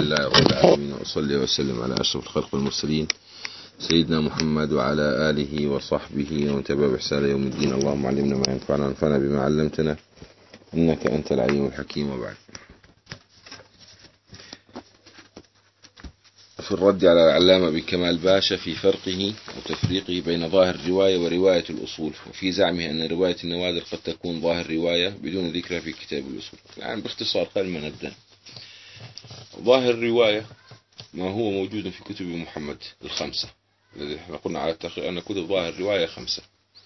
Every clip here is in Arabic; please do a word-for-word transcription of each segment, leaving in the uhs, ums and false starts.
لله رب العالمين، وأصلي وسلم على أشرف الخلق والمرسلين سيدنا محمد وعلى آله وصحبه ومن تبع بإحسان يوم الدين. اللهم علمنا ما ينفعنا وانفعنا بما علمتنا إنك أنت العليم الحكيم. وبعد، في الرد على العلامة ابن كمال باشا في فرقه وتفريقه بين ظاهر الرواية ورواية الأصول، وفي زعمه أن رواية النوادر قد تكون ظاهر رواية بدون ذكرها في كتاب الأصول. يعني باختصار قبل ما نبدأ، ظاهر الرواية ما هو موجود في كتب محمد الخمسة، الذي احنا قلنا على التحقيق أن كتب ظاهر الرواية خمسة.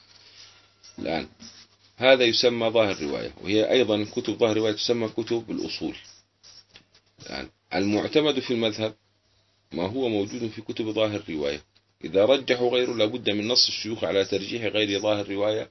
الآن هذا يسمى ظاهر الرواية، وهي أيضا كتب ظاهر الرواية تسمى كتب الأصول. الآن المعتمد في المذهب ما هو موجود في كتب ظاهر الرواية، إذا رجحوا غيره لابد من نص الشيوخ على ترجيح غير ظاهر الرواية،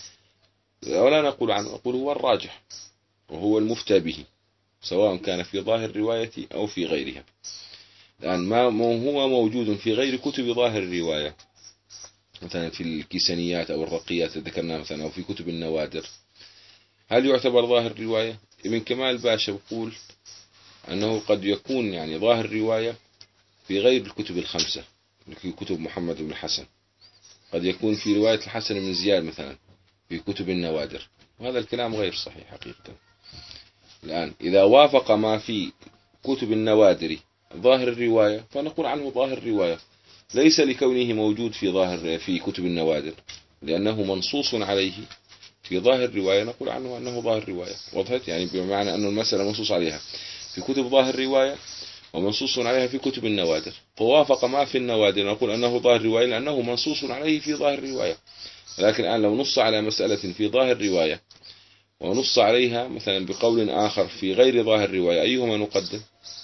ولا نقول عنه، نقول هو الراجح وهو المفتى به، سواء كان في ظاهر الرواية أو في غيرها. الآن ما هو موجود في غير كتب ظاهر الرواية، مثلا في الكيسانيات أو الرقيات ذكرناها مثلا، أو في كتب النوادر، هل يعتبر ظاهر الرواية؟ ابن كمال باشا بيقول أنه قد يكون يعني ظاهر الرواية في غير الكتب الخمسة، في كتب محمد بن الحسن، قد يكون في رواية الحسن بن زياد مثلا في كتب النوادر، وهذا الكلام غير صحيح حقيقة. الآن إذا وافق ما في كتب النوادر ظاهر الرواية فنقول عنه ظاهر الرواية، ليس لكونه موجود في ظاهر في كتب النوادر، لأنه منصوص عليه في ظاهر الرواية نقول عنه أنه ظاهر الرواية. وضحت؟ يعني بمعنى أن المسألة منصوص عليها في كتب ظاهر الرواية ومنصوص عليها في كتب النوادر، فوافق ما في النوادر نقول أنه ظاهر الرواية لأنه منصوص عليه في ظاهر الرواية. لكن الآن لو نص على مسألة في ظاهر الرواية ونص عليها مثلا بقول آخر في غير ظاهر الرواية، أيهما نقدم؟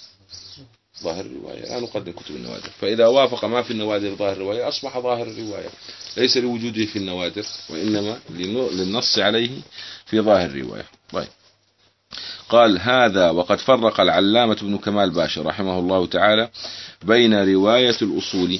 ظاهر الرواية، لا نقدم كتب النوادر. فإذا وافق ما في النوادر ظاهر الرواية أصبح ظاهر الرواية، ليس لوجوده في النوادر وإنما للنص عليه في ظاهر الرواية. طيب، قال هذا وقد فرق العلامة ابن كمال باشا رحمه الله تعالى بين رواية الأصول،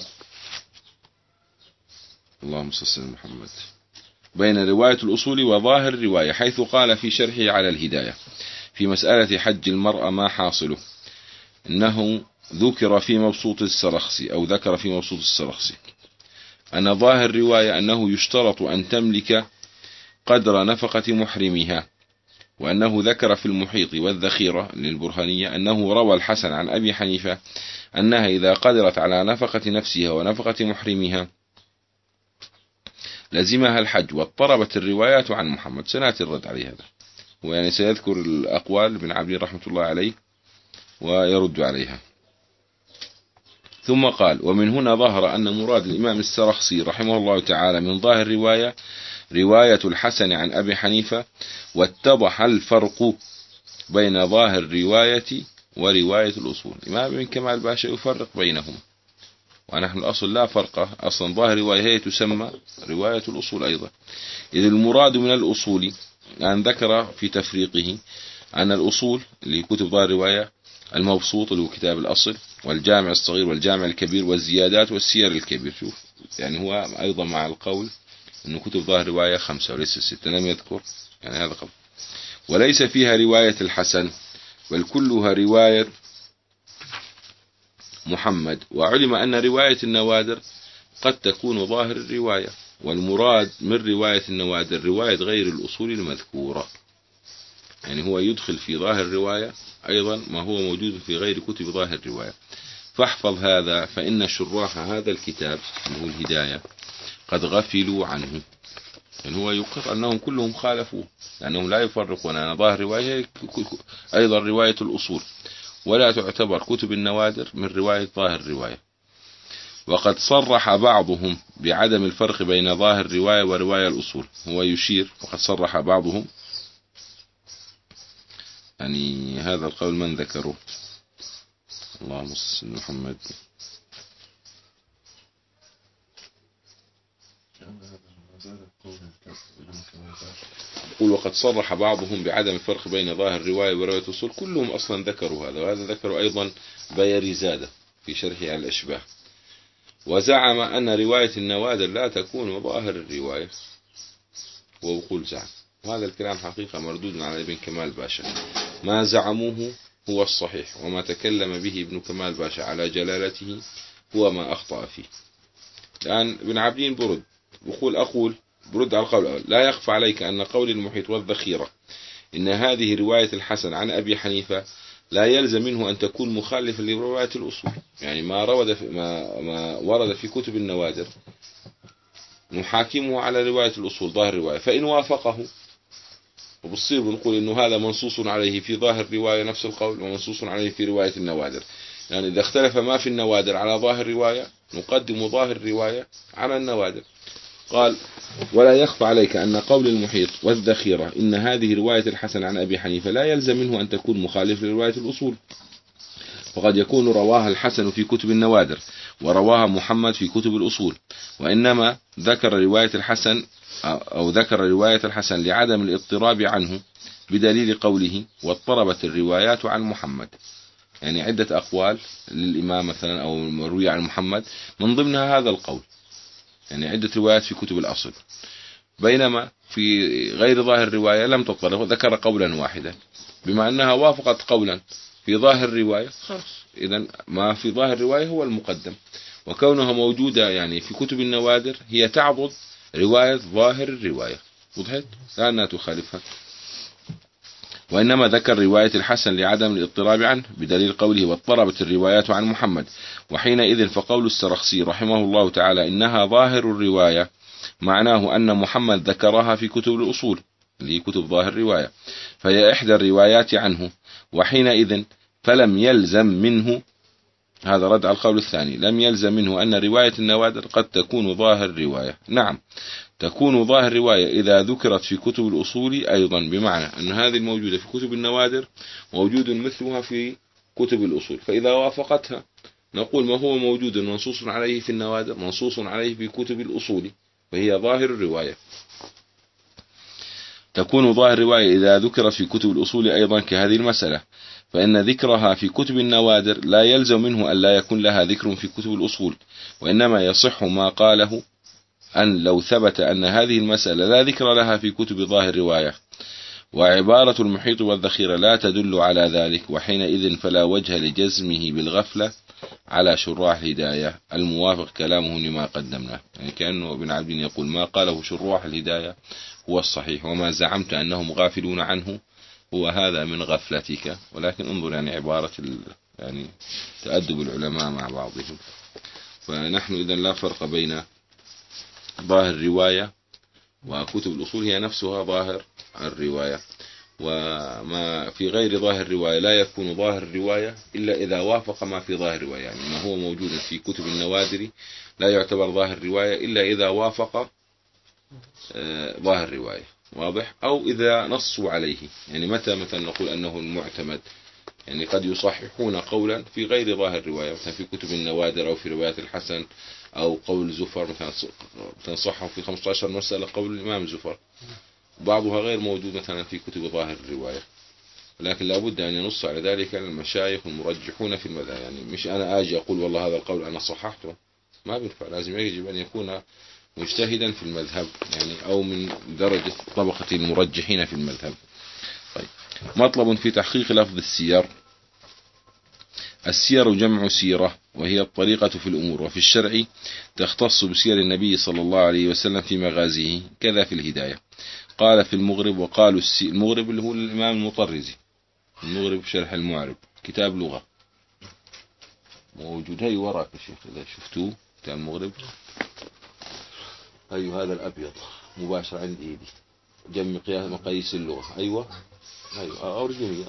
اللهم صل على محمد، بين رواية الأصول وظاهر الرواية، حيث قال في شرحه على الهداية في مسألة حج المرأة ما حاصله، إنه ذكر في مبسوط السرخسي أو ذكر في مبسوط السرخسي أن ظاهر الرواية أنه يشترط أن تملك قدر نفقة محرمها، وأنه ذكر في المحيط والذخيرة للبرهانية أنه روى الحسن عن أبي حنيفة أنها إذا قدرت على نفقة نفسها ونفقة محرمها لزمها الحج، واضطربت الروايات عن محمد. سنأتي الرد عليه هذا، ويعني سيذكر الأقوال بن عبد رحمة الله عليه ويرد عليها. ثم قال ومن هنا ظهر أن مراد الإمام السرخسي رحمه الله تعالى من ظاهر الرواية رواية الحسن عن أبي حنيفة، واتضح الفرق بين ظاهر الرواية ورواية الأصول. الإمام ابن كمال باشا يفرق بينهم، ونحن الأصل لا فرق، أصلا ظاهر رواية هي تسمى رواية الأصول أيضا، إذ المراد من الأصول أن ذكر في تفريقه أن الأصول اللي كتب ظاهر الرواية المبسوط اللي هو كتاب الأصل، والجامع الصغير والجامع الكبير والزيادات والسير الكبير. شوف يعني هو أيضا مع القول أن كتب ظاهر رواية خمسة وليس ستة، لم يذكر يعني هذا قول، وليس فيها رواية الحسن بل كلها رواية محمد. وعلم أن رواية النوادر قد تكون ظاهر الرواية، والمراد من رواية النوادر رواية غير الأصول المذكورة، يعني هو يدخل في ظاهر الرواية أيضا ما هو موجود في غير كتب ظاهر الرواية. فاحفظ هذا، فإن شراح هذا الكتاب اللي هو الهداية قد غفلوا عنه، يعني هو يقر أنهم كلهم خالفوه، لأنهم لا يفرقون أن ظاهر الرواية أيضا رواية الأصول، ولا تعتبر كتب النوادر من رواية ظاهر الرواية. وقد صرح بعضهم بعدم الفرق بين ظاهر الرواية ورواية الأصول، هو يشير وقد صرح بعضهم، يعني هذا القول من ذكره؟ اللهم صل على محمد. يقول وقد صرح بعضهم بعدم الفرق بين ظاهر الرواية ورواية الأصول، كلهم أصلا ذكروا هذا، وهذا ذكروا أيضا بيرزادة في شرحه على الأشباه، وزعم أن رواية النوادر لا تكون ظاهر الرواية، وبقول زعم، وهذا الكلام حقيقة مردود على ابن كمال باشا. ما زعموه هو الصحيح، وما تكلم به ابن كمال باشا على جلالته هو ما أخطأ فيه. الآن ابن عابدين برد بقول أقول برد على القول الأول: لا يخفى عليك أن قول المحيط والذخيرة إن هذه رواية الحسن عن أبي حنيفة لا يلزم منه أن تكون مخالفة لرواية الأصول. يعني ما ورد في ما, ما ورد في كتب النوادر نحاكمه على رواية الأصول ظاهر الرواية، فإن وافقه وبصير بنقول إنه هذا منصوص عليه في ظاهر الرواية نفس القول، ومنصوص عليه في رواية النوادر. يعني إذا اختلف ما في النوادر على ظاهر الرواية نقدم ظاهر الرواية على النوادر. قال: ولا يخفى عليك أن قول المحيط والذخيرة إن هذه رواية الحسن عن أبي حنيفة لا يلزم منه أن تكون مخالفة لرواية الأصول، فقد يكون رواها الحسن في كتب النوادر ورواها محمد في كتب الأصول، وإنما ذكر رواية الحسن أو ذكر رواية الحسن لعدم الاضطراب عنه بدليل قوله: واضطربت الروايات عن محمد. يعني عدة أقوال للإمام مثلا أو مروي عن محمد من ضمنها هذا القول، يعني عدة روايات في كتب الأصل، بينما في غير ظاهر الرواية لم تضطرب وذكر قولا واحدا. بما أنها وافقت قولا في ظاهر الرواية خلاص، إذن ما في ظاهر الرواية هو المقدم، وكونها موجودة يعني في كتب النوادر هي تعضد رواية ظاهر الرواية. وضحت؟ لأنها تخالفها. وإنما ذكر رواية الحسن لعدم الاضطراب عنه بدليل قوله: واضطربت الروايات عن محمد. وحينئذ فقول السرخسي رحمه الله تعالى إنها ظاهر الرواية معناه أن محمد ذكرها في كتب الأصول اللي هي كتب ظاهر الرواية، فهي إحدى الروايات عنه. وحينئذ فلم يلزم منه، هذا رد على القول الثاني، لم يلزم منه أن رواية النوادر قد تكون ظاهر رواية. نعم تكون ظاهر رواية إذا ذكرت في كتب الأصول أيضا، بمعنى أن هذه الموجودة في كتب النوادر موجود مثلها في كتب الأصول، فإذا وافقتها نقول ما هو موجود منصوص عليه في النوادر منصوص عليه في كتب الأصول، فهي ظاهر الرواية. تكون ظاهر الرواية إذا ذكرت في كتب الأصول أيضا كهذه المسألة، فإن ذكرها في كتب النوادر لا يلزم منه أن لا يكون لها ذكر في كتب الأصول، وإنما يصح ما قاله أن لو ثبت أن هذه المسألة لا ذكر لها في كتب ظاهر الرواية. وعبارة المحيط والذخيرة لا تدل على ذلك، وحينئذ فلا وجه لجزمه بالغفلة على شراح الهداية الموافق كلامه لما قدمناه. يعني كأنه ابن عابدين يقول: ما قاله شراح الهداية هو الصحيح، وما زعمت أنهم غافلون عنه هو هذا من غفلتك. ولكن انظر يعني عبارة يعني تأدب العلماء مع بعضهم. فنحن إذن لا فرق بين ظاهر الرواية وكتب الأصول، هي نفسها ظاهر الرواية، وما في غير ظاهر الرواية لا يكون ظاهر الرواية إلا إذا وافق ما في ظاهر الرواية. يعني ما هو موجود في كتب النوادر لا يعتبر ظاهر الرواية إلا إذا وافق ظاهر الرواية، واضح؟ أو إذا نصوا عليه. يعني متى مثلا نقول أنه المعتمد؟ يعني قد يصححون قولا في غير ظاهر الرواية، مثلا في كتب النوادر أو في روايات الحسن، أو قول زفر مثلا تنصحه في خمسة عشر مسألة قول الإمام زفر، بعضها غير موجود مثلا في كتب ظاهر الرواية. لكن لابد أن ينص على ذلك المشايخ المرجحون في المذهب. يعني مش أنا آجي أقول والله هذا القول أنا صححته، ما بينفع، لازم يجب أن يكون مجتهدا في المذهب، يعني أو من درجة طبقة المرجحين في المذهب. طيب، مطلب في تحقيق لفظ السير. السير جمع سيرة، وهي الطريقة في الأمور، وفي الشرع تختص بسير النبي صلى الله عليه وسلم في مغازيه، كذا في الهداية. قال في المغرب، وقالوا المغرب اللي هو الإمام المطرزي، المغرب شرح المعرب، كتاب لغة موجود هاي وراك يا شيخ إذا شفتوه، كتاب المغرب. أيوه هذا الأبيض مباشر عند إيدي، جمع قياس مقاييس اللغة. أيوه أيوه أورجيني،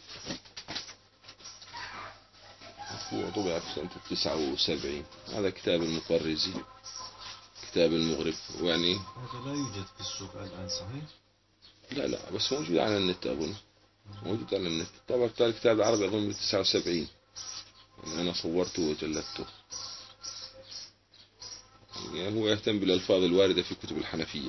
هو طبع في سنة تسعة وسبعين. هذا كتاب المطرزي، كتاب المغرب. يعني هذا لا يوجد في السوق الآن صحيح؟ لا لا بس موجود على النت، أظن موجود على النت. طبعا الكتاب العربي أظن من تسعة وسبعين، يعني أنا صورته وجلدته. يعني هو يهتم بالألفاظ الواردة في كتب الحنفية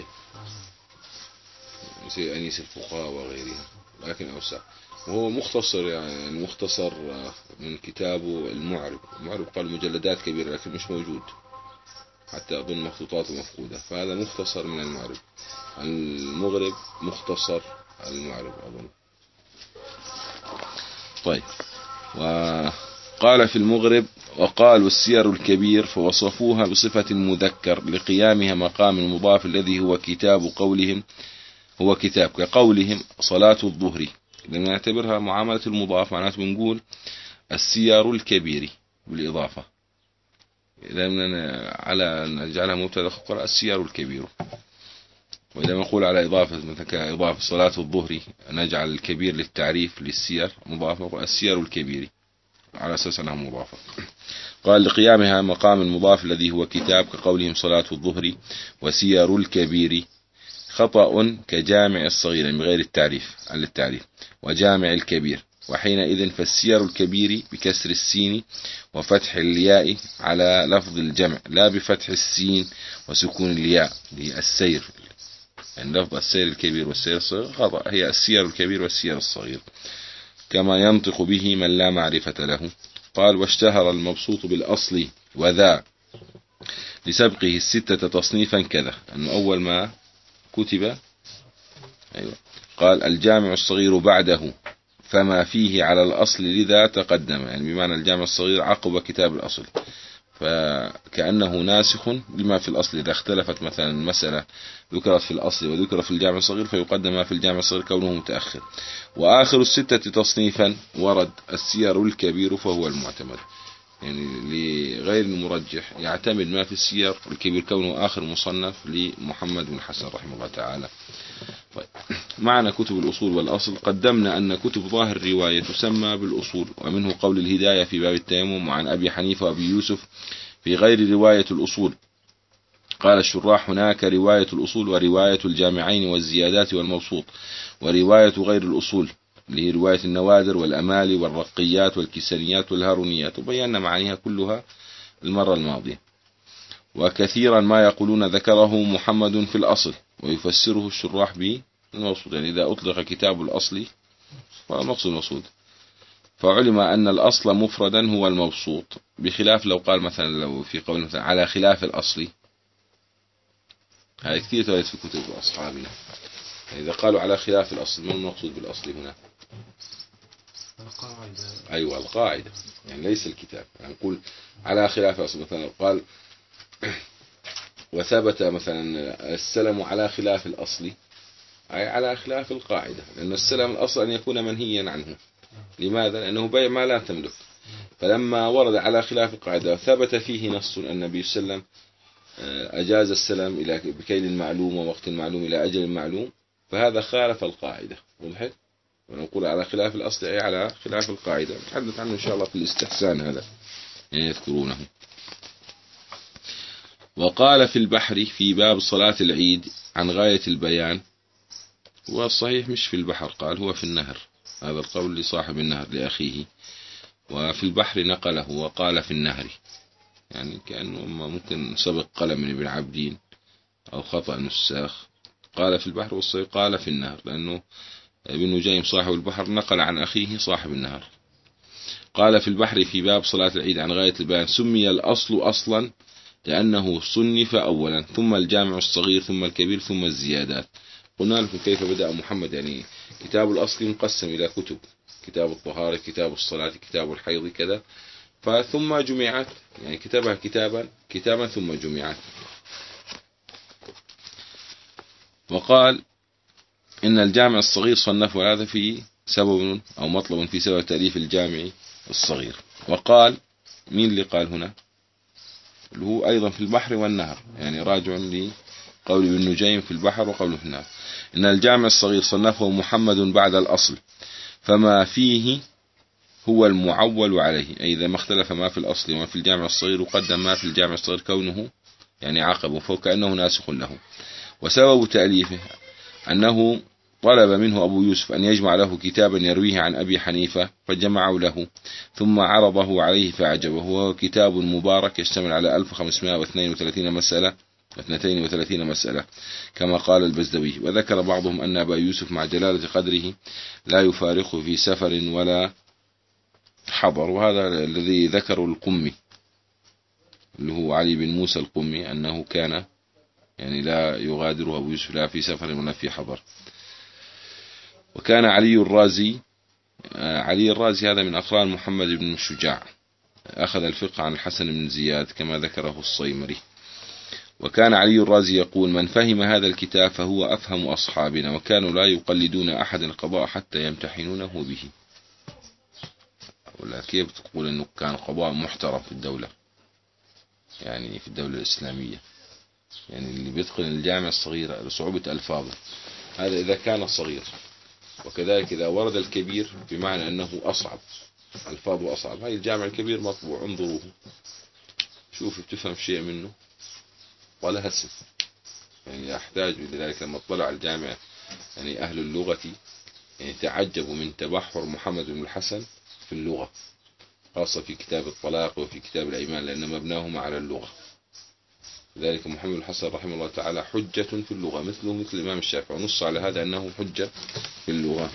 زي أنيس الفقهاء وغيرها، لكن أوسع. وهو مختصر، يعني مختصر من كتابه المعرب. المعرب قال مجلدات كبيرة لكن مش موجود، حتى أظن مخطوطاته مفقودة، فهذا مختصر من المعرب. المغرب مختصر المعرب أظن. طيب. وقال في المغرب: وقالوا السير الكبير فوصفوها بصفة المذكر لقيامها مقام المضاف الذي هو كتاب قولهم هو كتاب كقولهم صلاة الظهر. إذا نعتبرها معاملة المضاف معناته بنقول السير الكبير بالإضافة، إذا على نجعلها مبتدا خبر السير الكبير. وإذا نقول على إضافة مثل كإضافة صلاة الظهر نجعل الكبير للتعريف للسير مضافة السير الكبير على أساس أنها مضافة. قال لقيامها مقام المضاف الذي هو كتاب كقولهم صلاة الظهر وسير الكبير. خطأ كجامع الصغير من غير التعريف عن التعريف وجامع الكبير. وحينئذ فالسير الكبير بكسر السين وفتح الياء على لفظ الجمع لا بفتح السين وسكون الياء للسير، يعني لفظ السير الكبير والسير الصغير خطأ، هي السير الكبير والسير الصغير كما ينطق به من لا معرفة له. قال واشتهر المبسوط بالأصل وذا لسبقه الستة تصنيفا كذا، أنه أول ما كتب أيوة قال الجامع الصغير بعده فما فيه على الأصل لذا تقدم، يعني بمعنى الجامع الصغير عقب كتاب الأصل، فكأنه ناسخ لما في الأصل. إذا اختلفت مثلا مسألة ذكرت في الأصل وذكر في الجامع الصغير فيقدم ما في الجامع الصغير كونه متأخر. وآخر الستة تصنيفا ورد السير الكبير فهو المعتمد، يعني لغير المرجح يعتمد ما في السير الكبير كونه آخر مصنف لمحمد بن حسن رحمه الله تعالى. طيب. معنى كتب الأصول والأصل. قدمنا أن كتب ظاهر الرواية تسمى بالأصول، ومنه قول الهداية في باب التيمم وعن أبي حنيفة وأبي يوسف في غير رواية الأصول. قال الشراح هناك رواية الأصول ورواية الجامعين والزيادات والمبسوط ورواية غير الأصول اللي هي رواية النوادر والأمالي والرقيات والكسانيات والهارونيات، وبينا معانيها كلها المرة الماضية. وكثيرا ما يقولون ذكره محمد في الأصل ويفسره الشراح بالمبسوط، يعني إذا أطلق كتاب الأصل فالمقصود المقصود، فعلم أن الأصل مفردا هو المبسوط، بخلاف لو قال مثلا لو في قول مثلا على خلاف الأصل، هذا كثير تواجد في كتب أصحابنا. إذا قالوا على خلاف الأصل ما المقصود بالأصل هنا؟ القاعدة. أيوة القاعدة، يعني ليس الكتاب. يعني نقول على خلاف الأصل، مثلا قال وثبت مثلا السلم على خلاف الأصل، أي على خلاف القاعدة، لأن السلم الأصل أن يكون منهيا عنه. لماذا؟ لأنه بيع ما لا تملك. فلما ورد على خلاف القاعدة وثبت فيه نص أن النبي صلى الله عليه وسلم أجاز السلم إلى بكيل معلوم ووقت معلوم إلى أجل معلوم، فهذا خالف القاعدة. وضحت؟ ونقول على خلاف الأصل أي على خلاف القاعدة، نتحدث عنه إن شاء الله في الاستحسان هذا يعني يذكرونه. وقال في البحر في باب صلاة العيد عن غاية البيان، والصحيح مش في البحر، قال هو في النهر، هذا القول لصاحب النهر لأخيه، وفي البحر نقله وقال في النهر، يعني كأنه ممكن سبق قلم من ابن عبدين أو خطأ نساخ. قال في البحر والصحيح قال في النهر، لأنه ابن نجيم صاحب البحر نقل عن أخيه صاحب النهر. قال في البحر في باب صلاة العيد عن غاية البيان سمي الأصل أصلا لأنه صنف أولا ثم الجامع الصغير ثم الكبير ثم الزيادات. قلنا لكم كيف بدأ محمد، يعني كتاب الأصل مقسم إلى كتب، كتاب الطهارة كتاب الصلاة كتاب الحيض كذا، فثم جمعت، يعني كتبها كتابا كتابا ثم جمعت. وقال إن الجامع الصغير صنف، وهذا في سبب أو مطلب في سبب تأليف الجامع الصغير. وقال مين اللي قال هنا؟ اللي هو أيضا في البحر والنهر، يعني راجع لقول ابن نجيم في البحر وقوله في النهر. إن الجامع الصغير صنفه محمد بعد الأصل فما فيه هو المعول عليه، أي إذا ما اختلف ما في الأصل وما في الجامع الصغير وقدم ما في الجامع الصغير كونه يعني عقبه فكأنه ناسخ له. وسبب تأليفه أنه طلب منه أبو يوسف أن يجمع له كتابا يرويه عن أبي حنيفة فجمعوا له ثم عرضه عليه فأعجبه، وهو كتاب مبارك يشتمل على ألف وخمسمائة واثنين وثلاثين مسألة واثنتين وثلاثين مسألة كما قال البزدوي. وذكر بعضهم أن أبا يوسف مع جلالة قدره لا يفارقه في سفر ولا حضر، وهذا الذي ذكره القمي اللي هو علي بن موسى القمي أنه كان يعني لا يغادره أبو يوسف لا في سفر ولا في حضر. وكان علي الرازي علي الرازي هذا من أقران محمد بن الشجاع، أخذ الفقه عن الحسن بن زياد كما ذكره الصيمري. وكان علي الرازي يقول: من فهم هذا الكتاب فهو أفهم أصحابنا، وكانوا لا يقلدون أحد القضاء حتى يمتحنونه به. ولا كيف تقول أنه كان قضاء محترم في الدولة، يعني في الدولة الإسلامية، يعني اللي بيدخل الجامع الصغير لصعوبة ألفاظه، هذا إذا كان صغير. وكذلك إذا ورد الكبير بمعنى أنه أصعب، ألفاظه أصعب. هاي الجامع الكبير مطبوع، انظروه شوف بتفهم شيء منه ولا هسه. يعني أحتاج لذلك لما اطلع الجامع يعني أهل اللغة يعني تعجبوا من تبحر محمد بن الحسن في اللغة، خاصة في كتاب الطلاق وفي كتاب الأيمان، لأن مبناهما على اللغة. لذلك محمد بن الحسن رحمه الله تعالى حجة في اللغة، مثله مثل الإمام الشافعي، ونص على هذا أنه حجة في اللغة.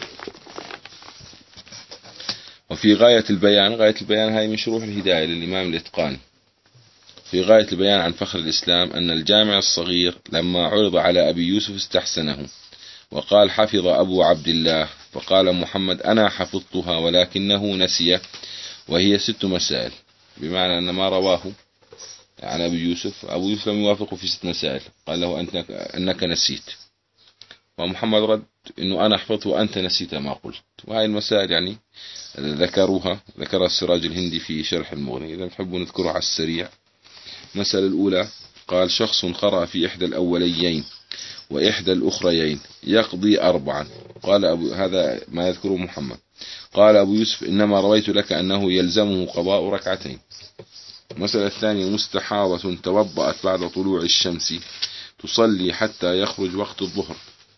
وفي غاية البيان، غاية البيان هاي من شروح الهداية للإمام الإتقاني، في غاية البيان عن فخر الإسلام أن الجامع الصغير لما عرض على أبي يوسف استحسنه، وقال: حفظ أبو عبد الله. فقال محمد: أنا حفظتها ولكنه نسي، وهي ست مسائل. بمعنى أن ما رواه عن أبي يوسف، أبو يوسف لم يوافقه في ست مسائل، قال له أنك, أنك نسيت، ومحمد رد أنه أنا حفظت وأنت نسيت ما قلت. وهذه المسائل يعني ذكروها ذكرها السراج الهندي في شرح المغني، إذا تحبوا نذكرها على السريع. المسألة الأولى قال: شخص قرأ في إحدى الأوليين وإحدى الأخريين يقضي أربعا. قال أبو هذا ما يذكره محمد. قال أبو يوسف: إنما رويت لك أنه يلزمه قضاء ركعتين. المسألة الثانية: مستحاضة توضأت بعد طلوع الشمس تصلي حتى يخرج وقت الظهر.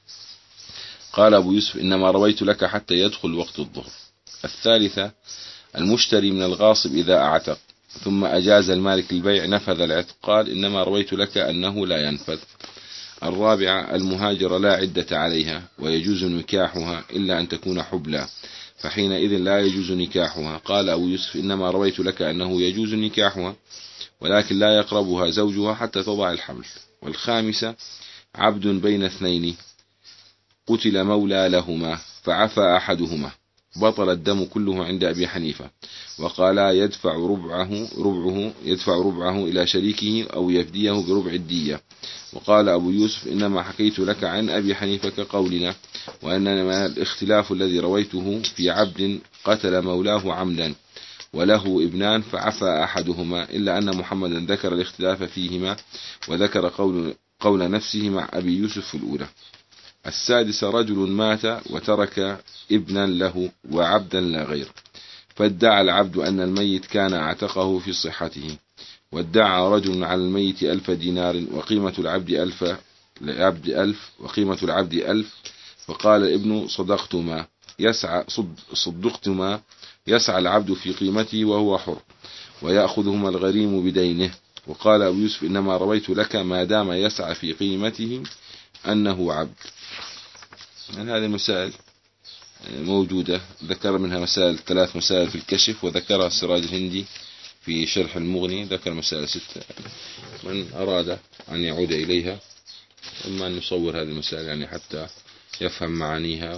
قال أبو يوسف: إنما رويت لك حتى يدخل وقت الظهر. الثالثة: المشتري من الغاصب إذا أعتق ثم أجاز المالك البيع نفذ العتق. قال: إنما رويت لك أنه لا ينفذ. الرابعة: المهاجرة لا عدة عليها ويجوز نكاحها إلا أن تكون حبلى، فحينئذ لا يجوز نكاحها. قال أبو يوسف: إنما رويت لك أنه يجوز نكاحها ولكن لا يقربها زوجها حتى تضع الحمل. والخامسة: عبد بين اثنين قتل مولى لهما فعفى أحدهما بطل الدم كله عند أبي حنيفة، وقالا يدفع ربعه ربعه يدفع ربعه إلى شريكه أو يفديه بربع الدية. وقال أبو يوسف: إنما حكيت لك عن أبي حنيفة كقولنا، وأنما الاختلاف الذي رويته في عبد قتل مولاه عمدا وله ابنان فعفى أحدهما، إلا أن محمدا ذكر الاختلاف فيهما وذكر قول, قول نفسه مع أبي يوسف في الأولى. السادسة: رجل مات وترك ابنا له وعبدا لا غير، فادعى العبد أن الميت كان اعتقه في صحته، وادعى رجل على الميت ألف دينار وقيمة العبد ألف العبد ألف وقيمة العبد ألف، فقال الابن: صدقتما يسعى صد صدقتما يسعى العبد في قيمته وهو حر، ويأخذهما الغريم بدينه. وقال أبو يوسف: إنما رويت لك ما دام يسعى في قيمته أنه عبد. يعني هذه مسائل موجودة، ذكر منها مسائل ثلاث مسائل في الكشف، وذكرها السراج الهندي في شرح المغني، ذكر مسائل ستة. من أراد أن يعود إليها إما أن يصور هذه المسائل يعني حتى يفهم معانيها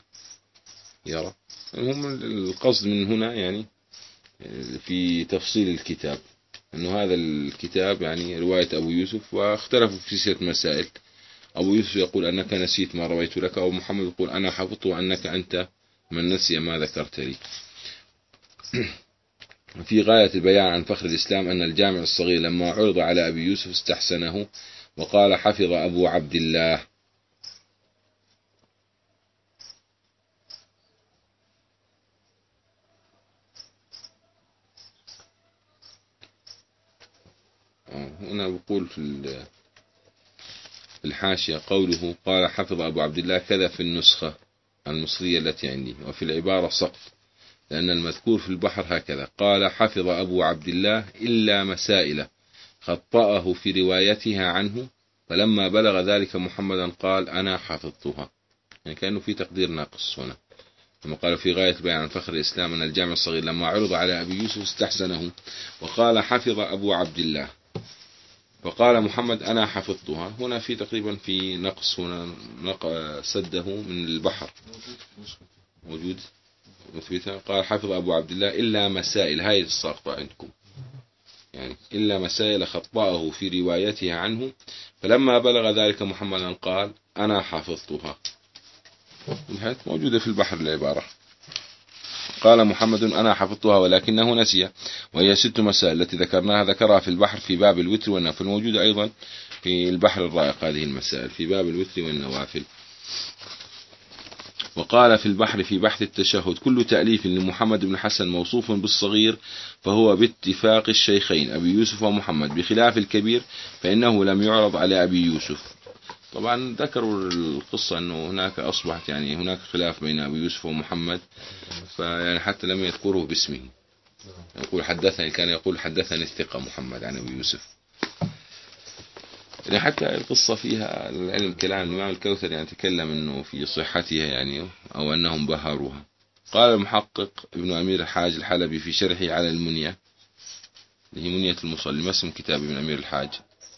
ويرى. المهم القصد من هنا يعني في تفصيل الكتاب أنه هذا الكتاب يعني رواية أبو يوسف، واختلفوا في ست مسائل. أبو يوسف يقول: أنك نسيت ما رويت لك، أو محمد يقول: أنا حفظت أنك أنت من نسي ما ذكرت لي. في غاية البيان عن فخر الإسلام أن الجامع الصغير لما عرض على أبي يوسف استحسنه وقال: حفظ أبو عبد الله. هنا بقول في الحاشية قوله قال حفظ أبو عبد الله كذا في النسخة المصرية التي عندي، وفي العبارة سقط، لأن المذكور في البحر هكذا قال حفظ أبو عبد الله إلا مسائل خطأه في روايتها عنه، فلما بلغ ذلك محمدا قال: أنا حفظتها. يعني كأنه في تقدير ناقص هنا، ثم قال في غاية البيان عن فخر الإسلام أن الجامع الصغير لما عرض على أبي يوسف استحسنه وقال حفظ أبو عبد الله، فقال محمد: أنا حفظتها. هنا في تقريبا في نقص، هنا نق... سده من البحر موجود مثبتها. قال حفظ أبو عبد الله إلا مسائل، هاي الساقطة عندكم يعني، إلا مسائل خطأه في روايتها عنه، فلما بلغ ذلك محمدا قال أنا حفظتها. موجودة في البحر العبارة، قال محمد أنا حفظتها ولكنه نسي، وهي ست مسائل التي ذكرناها ذكرها في البحر في باب الوتر والنوافل، موجودة أيضا في البحر الرائق هذه المسائل في باب الوتر والنوافل. وقال في البحر في بحث التشهد كل تأليف لمحمد بن حسن موصوف بالصغير فهو باتفاق الشيخين أبي يوسف ومحمد، بخلاف الكبير فإنه لم يعرض على أبي يوسف. طبعا ذكروا القصة أنه هناك أصبحت يعني هناك خلاف بين أبي يوسف ومحمد، فيعني حتى لم يذكره باسمه، يقول حدثني، كان يقول حدثني الثقة محمد عن أبي يوسف. يعني حتى القصة فيها العلم كلام الإمام الكوثري يعني تكلم أنه في صحتها يعني أو أنهم بهروها. قال المحقق ابن أمير الحاج الحلبي في شرحه على المنية، اللي هي منية المصلي، ما اسم كتاب ابن أمير الحاج؟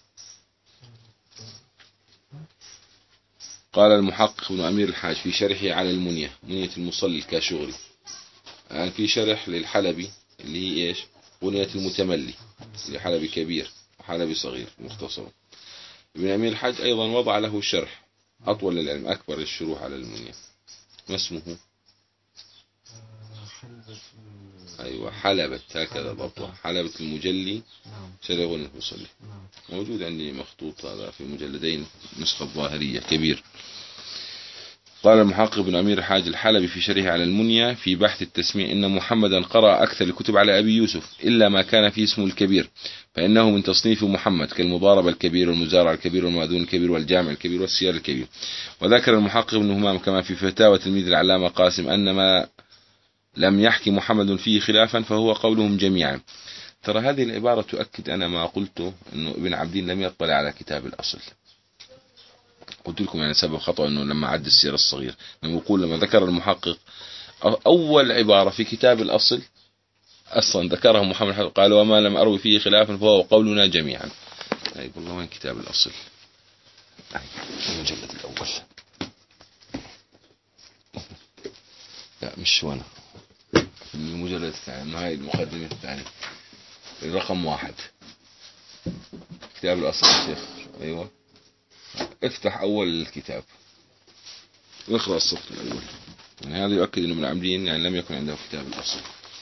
قال المحقق ابن أمير الحاج في شرحه على المنية، منية المصلي الكاشغري، يعني في شرح للحلبي اللي هي إيش؟ منية المتملي، اللي حلبي كبير وحلبي صغير مختصر. ابن أمير الحاج أيضا وضع له شرح أطول للعلم أكبر الشروح على المنية، ما اسمه؟ أيوة حلبة، هكذا ضبطها، حلبة المجلي شرح غنية المصلي، موجود عندي مخطوط هذا في مجلدين نسخة ظاهرية كبير. قال المحقق بن أمير الحاج الحلبي في شرحه على المنية في بحث التسميع إن محمدا قرأ أكثر الكتب على أبي يوسف إلا ما كان فيه اسمه الكبير، فإنه من تصنيف محمد كالمضاربة الكبير والمزارع الكبير والمأذون الكبير والجامع الكبير والسيار الكبير. وذكر المحقق ابن همام كما في فتاوى تلميذ العلامة قاسم أن ما لم يحكي محمد فيه خلافا فهو قولهم جميعا. ترى هذه العبارة تؤكد أنا ما قلته أنه ابن عبدين لم يطلع على كتاب الأصل. قلت لكم يعني سبب خطأ أنه لما عد السير الصغير لما يقول لما ذكر المحقق أول عبارة في كتاب الأصل أصلا ذكرها محمد حسن قال وما لم أروي فيه خلافا فهو قولنا جميعا. طيب والله وين كتاب الأصل؟ المجلد الأول، لا مش وانا في المجلد الثاني، إنه هاي المقدمة الثانية الرقم واحد كتاب الأصل يا شيخ. أيوة افتح أول الكتاب واقرأ الصف الأول، يعني هذا يؤكد أنه من عاملين يعني لم يكن عنده كتاب الأصل.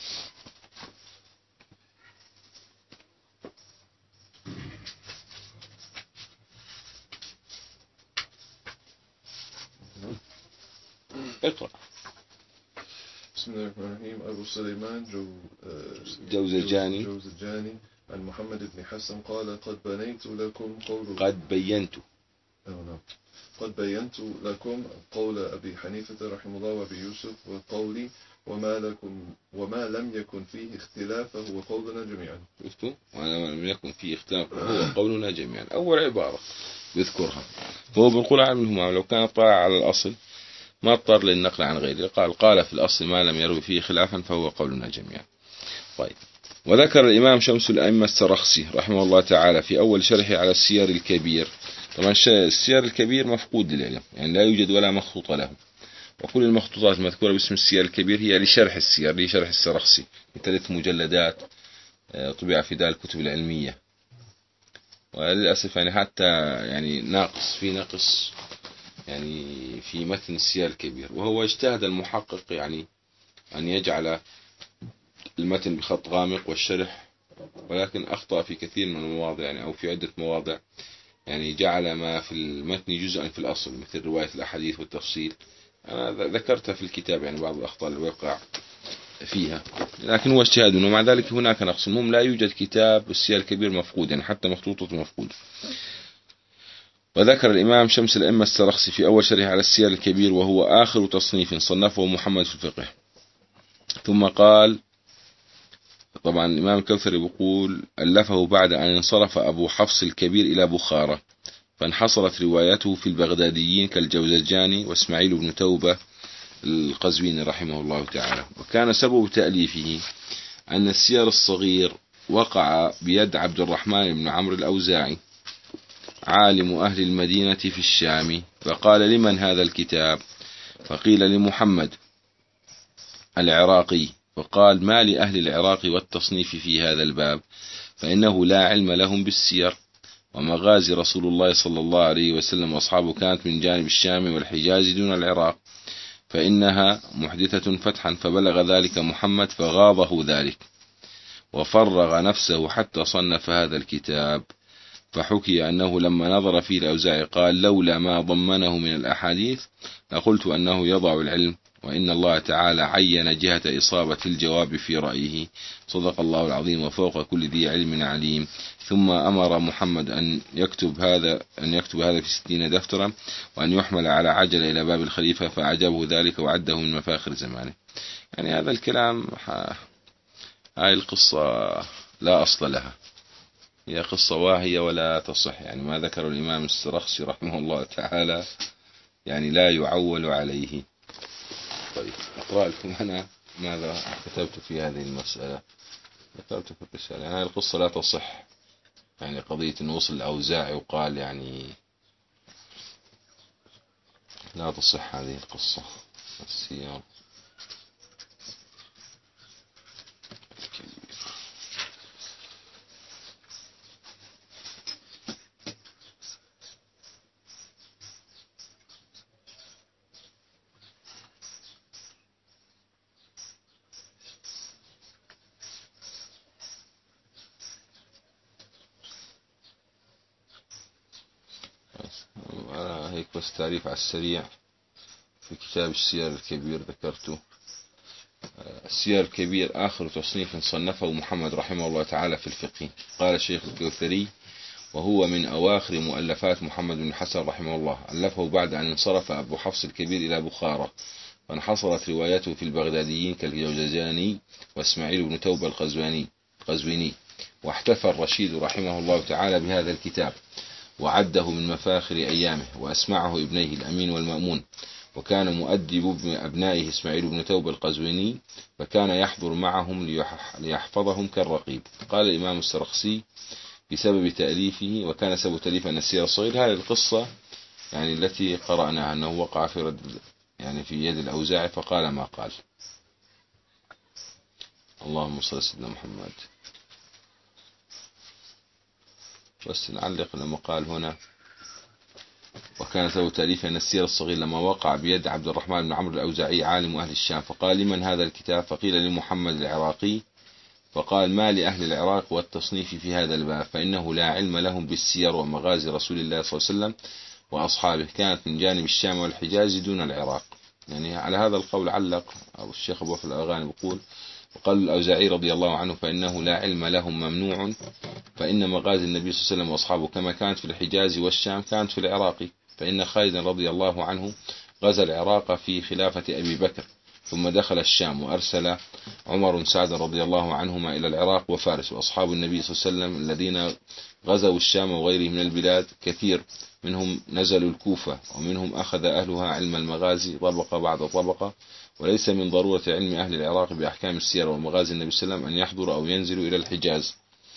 اقرأ. بسم الله الرحمن الرحيم. أبو سليمان جو جوزجاني جوزجاني عن محمد بن حسن قال قد بنيت لكم قول قد بينت نعم قد بينت لكم قول أبي حنيفة رحمه الله وأبي يوسف وقولي وما لكم وما لم يكن فيه اختلاف هو قولنا جميعا. شفتوا؟ وما لم يكن فيه اختلاف هو قولنا جميعا، أول عبارة يذكرها. فهو بنقول عنهما لو كان طالع على الأصل ما اضطر للنقل عن غيره، قال قال في الأصل ما لم يروي فيه خلافا فهو قولنا جميعا. طيب. وذكر الإمام شمس الأئمة السرخسي رحمه الله تعالى في أول شرحه على السير الكبير، طبعا السير الكبير مفقود للعلم يعني لا يوجد ولا مخطوط له، وكل المخطوطات المذكورة باسم السير الكبير هي لشرح السير لشرح السرخسي ثلاث مجلدات طبع في دار الكتب العلمية. وللأسف يعني حتى يعني ناقص في نقص يعني في متن السير الكبير، وهو اجتهد المحقق يعني أن يجعل المتن بخط غامق والشرح، ولكن أخطأ في كثير من المواضع يعني أو في عدة مواضع، يعني جعل ما في المتن جزءا في الأصل مثل رواية الأحاديث والتفصيل، أنا ذكرتها في الكتاب يعني بعض الأخطاء اللي وقع فيها، لكن هو اجتهاد. ومع ذلك هناك نقص، المهم لا يوجد كتاب السير الكبير مفقود يعني حتى مخطوطة مفقود. وذكر الإمام شمس الأئمة السرخسي في أول شرح على السير الكبير وهو آخر تصنيف صنفه محمد في الفقه. ثم قال طبعا الإمام الكوثري بيقول ألفه بعد أن انصرف أبو حفص الكبير إلى بخارى، فانحصرت روايته في البغداديين كالجوزجاني واسماعيل بن توبة القزويني رحمه الله تعالى. وكان سبب تأليفه أن السير الصغير وقع بيد عبد الرحمن بن عمرو الأوزاعي عالم أهل المدينة في الشام، فقال لمن هذا الكتاب؟ فقيل لمحمد، العراقي فقال: ما لأهل العراق والتصنيف في هذا الباب، فإنه لا علم لهم بالسير، ومغازي رسول الله صلى الله عليه وسلم وأصحابه كانت من جانب الشام والحجاز دون العراق، فإنها محدثة فتحا، فبلغ ذلك محمد فغاضه ذلك وفرغ نفسه حتى صنف هذا الكتاب. فحكي أنه لما نظر فيه الأوزاعي قال: لولا ما ضمنه من الأحاديث لقلت أنه يضع العلم، وإن الله تعالى عين جهة إصابة الجواب في رأيه، صدق الله العظيم، وفوق كل ذي علم عليم. ثم أمر محمد أن يكتب هذا أن يكتب هذا في ستين دفترا، وأن يحمل على عجلة إلى باب الخليفة، فأعجبه ذلك وعده من مفاخر زمانه. يعني هذا الكلام، هاي القصة لا أصل لها، هي قصة واهية ولا تصح. يعني ما ذكر الإمام السرخسي رحمه الله تعالى يعني لا يعول عليه. طيب أقرأ لكم أنا ماذا كتبت في هذه المسألة. ذكرت في الرسالة يعني هذه القصة لا تصح، يعني قضية أنه وصل الأوزاعي وقال يعني لا تصح هذه القصة. السياق هيك بس تعريف على السريع في كتاب السير الكبير ذكرته. السير الكبير آخر تصنيف صنفه محمد رحمه الله تعالى في الفقه. قال الشيخ الكوثري: وهو من أواخر مؤلفات محمد بن حسن رحمه الله، ألفه بعد أن انصرف أبو حفص الكبير إلى بخارى، فانحصرت روايته في البغداديين كالجوزجاني واسماعيل بن توبة القزواني قزويني. واحتفى الرشيد رحمه الله تعالى بهذا الكتاب وعده من مفاخر أيامه، وأسمعه ابنيه الأمين والمأمون، وكان مؤدب أبنائه إسماعيل بن توبة القزويني، فكان يحضر معهم ليحفظهم كالرقيب. قال الإمام السرخسي بسبب تأليفه: وكان سبب تأليف أن السير الصغير. هذه القصة يعني التي قرأناها أنه وقع في رد يعني في يد الأوزاعي فقال ما قال. اللهم صل على سيدنا محمد. بس نعلق لما قال هنا: وكان سبب تأليف أن السير الصغير لما وقع بيد عبد الرحمن بن عمرو الأوزاعي عالم أهل الشام، فقال: لمن هذا الكتاب؟ فقيل: لمحمد العراقي. فقال: ما لأهل العراق والتصنيف في هذا الباب، فإنه لا علم لهم بالسير ومغازي رسول الله صلى الله عليه وسلم وأصحابه كانت من جانب الشام والحجاز دون العراق. يعني على هذا القول علق أو الشيخ أبو وفا الأغاني بيقول: وقال الأوزاعي رضي الله عنه: فإنه لا علم لهم ممنوع، فإن مغازي النبي صلى الله عليه وسلم وأصحابه كما كانت في الحجاز والشام كانت في العراق، فإن خالدا رضي الله عنه غزا العراق في خلافة أبي بكر، ثم دخل الشام، وأرسل عمر سعد رضي الله عنهما إلى العراق وفارس. وأصحاب النبي صلى الله عليه وسلم الذين غزوا الشام وغيره من البلاد كثير، منهم نزلوا الكوفة، ومنهم أخذ أهلها علم المغازي طبقة بعد طبقة. وليس من ضرورة علم أهل العراق بأحكام السير ومغازي النبي صلى الله عليه وسلم أن يحضروا أو ينزلوا إلى الحجاز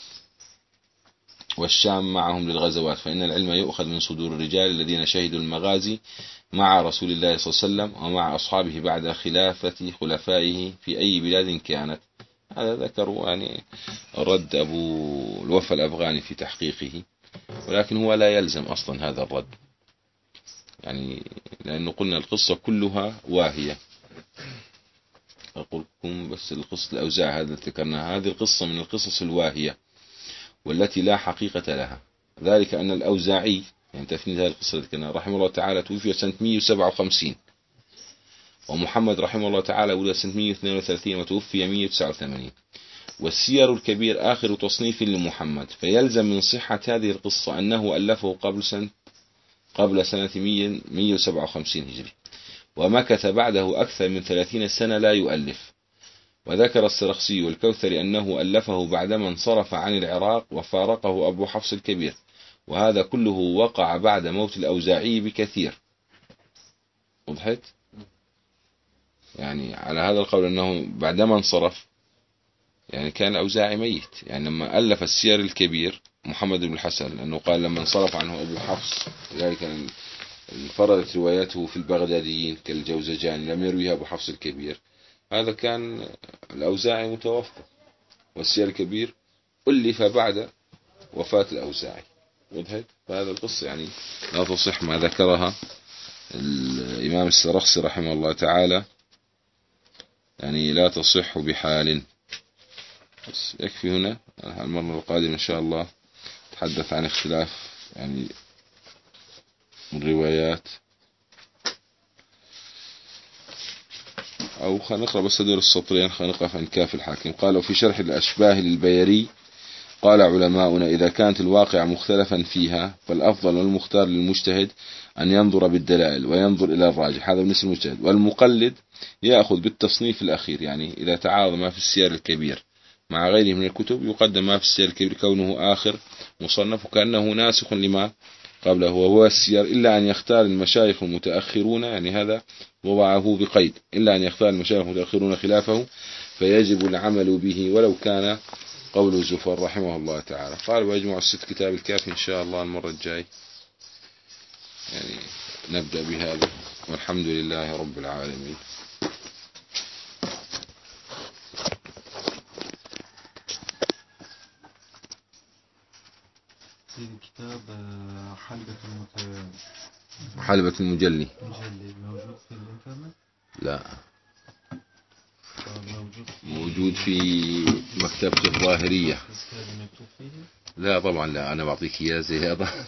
والشام معهم للغزوات، فإن العلم يؤخذ من صدور الرجال الذين شهدوا المغازي مع رسول الله صلى الله عليه وسلم ومع أصحابه بعد خلافة خلفائه في أي بلاد كانت. هذا ذكروا يعني رد أبو الوفا الأفغاني في تحقيقه، ولكن هو لا يلزم أصلا هذا الرد، يعني لأنه قلنا القصة كلها واهية. أقول لكم بس القصة الأوزاع هذا ذكرناها، هذه القصة من القصص الواهية والتي لا حقيقة لها، ذلك أن الأوزاعي يعني تفنيد هذه القصة ذكرناها رحمه الله تعالى توفي سنة مئة وسبعة وخمسين، ومحمد رحمه الله تعالى ولد سنة مئة واثنين وثلاثين وتوفي مئة وتسعة وثمانين. والسير الكبير آخر تصنيف لمحمد، فيلزم من صحة هذه القصة أنه ألفه قبل سنة قبل سنة مئة وسبعة وخمسين هجري، ومكث بعده أكثر من ثلاثين سنة لا يؤلف. وذكر السرخسي والكوثري أنه ألفه بعدما انصرف عن العراق وفارقه أبو حفص الكبير، وهذا كله وقع بعد موت الأوزاعي بكثير. وضحت؟ يعني على هذا القول أنه بعدما انصرف يعني كان الأوزاعي ميت، يعني لما ألف السير الكبير محمد بن الحسن لأنه قال لما انصرف عنه أبو حفص، لذلك انفردت روايته في البغداديين كالجوزجاني لم يرويها أبو حفص الكبير، هذا كان الأوزاعي متوفى، والسير الكبير ألف بعد وفاة الأوزاعي. وضحت؟ فهذا القصة يعني لا تصح ما ذكرها الإمام السرخسي رحمه الله تعالى، يعني لا تصح بحال. بس يكفي هنا. المرة القادمة إن شاء الله نتحدث عن اختلاف يعني الروايات، أو خلينا نقرأ بس هذول السطرين. خلينا نقف عند كاف الحاكم. قال: وفي شرح الأشباه للبيري قال علماؤنا: إذا كانت الواقع مختلفا فيها فالأفضل والمختار للمجتهد أن ينظر بالدلائل وينظر إلى الراجح، هذا بالنسبة للمجتهد. والمقلد يأخذ بالتصنيف الأخير، يعني إذا تعارض ما في السير الكبير مع غيره من الكتب يقدم ما في السير الكبير كونه آخر مصنف وكأنه ناسخ لما قبله وهو السير، إلا أن يختار المشايخ المتأخرون، يعني هذا وضعه بقيد، إلا أن يختار المشايخ المتأخرون خلافه فيجب العمل به ولو كان قول زفر رحمه الله تعالى. قال: ويجمع الست كتاب الكافي إن شاء الله المرة الجاي، يعني نبدأ بهذا، والحمد لله رب العالمين. كتاب حلبة المت... حلبة المجلي مجلي موجود في الإنترنت؟ لا، موجود في موجود في مكتبة الظاهرية. لا طبعا لا، أنا بعطيك إياه زي هذا.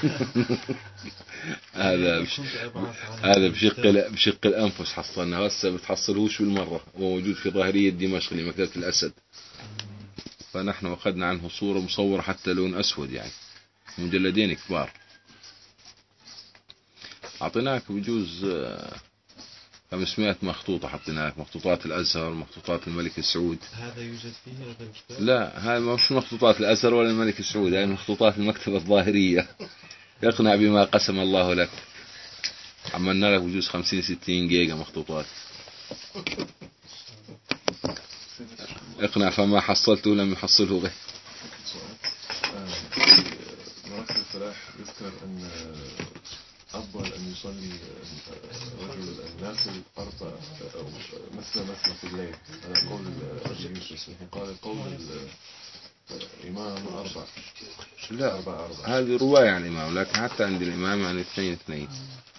هذا بش... هذا بشق بشق الأنفس حصلنا، هسه بتحصلوش بالمرة. هو موجود في ظاهرية دمشق لمكتبة الأسد، فنحن أخذنا عنه صورة مصورة حتى لون أسود، يعني مجلدين كبار. أعطيناك بجوز خمسمائة مخطوطة، حطيناك مخطوطات الأزهر، مخطوطات الملك سعود. هذا يوجد فيه هذا الكتاب؟ لا، هذا مش مخطوطات الأزهر ولا الملك سعود، هذه مخطوطات المكتبة الظاهرية. اقنع بما قسم الله لك. عملنا لك بجوز خمسين ستين جيجا مخطوطات. اقنع فما حصلته لم يحصله غير. مركز الفلاح يذكر أن أفضل أن يصلي رجل النافل أربع أو مثل مثل في الليل، هذا قول أبي يوسف. قال قول الإمام أربع. لا، هذه رواية عن الإمام، لكن حتى عند الإمام يعني اثنين اثنين.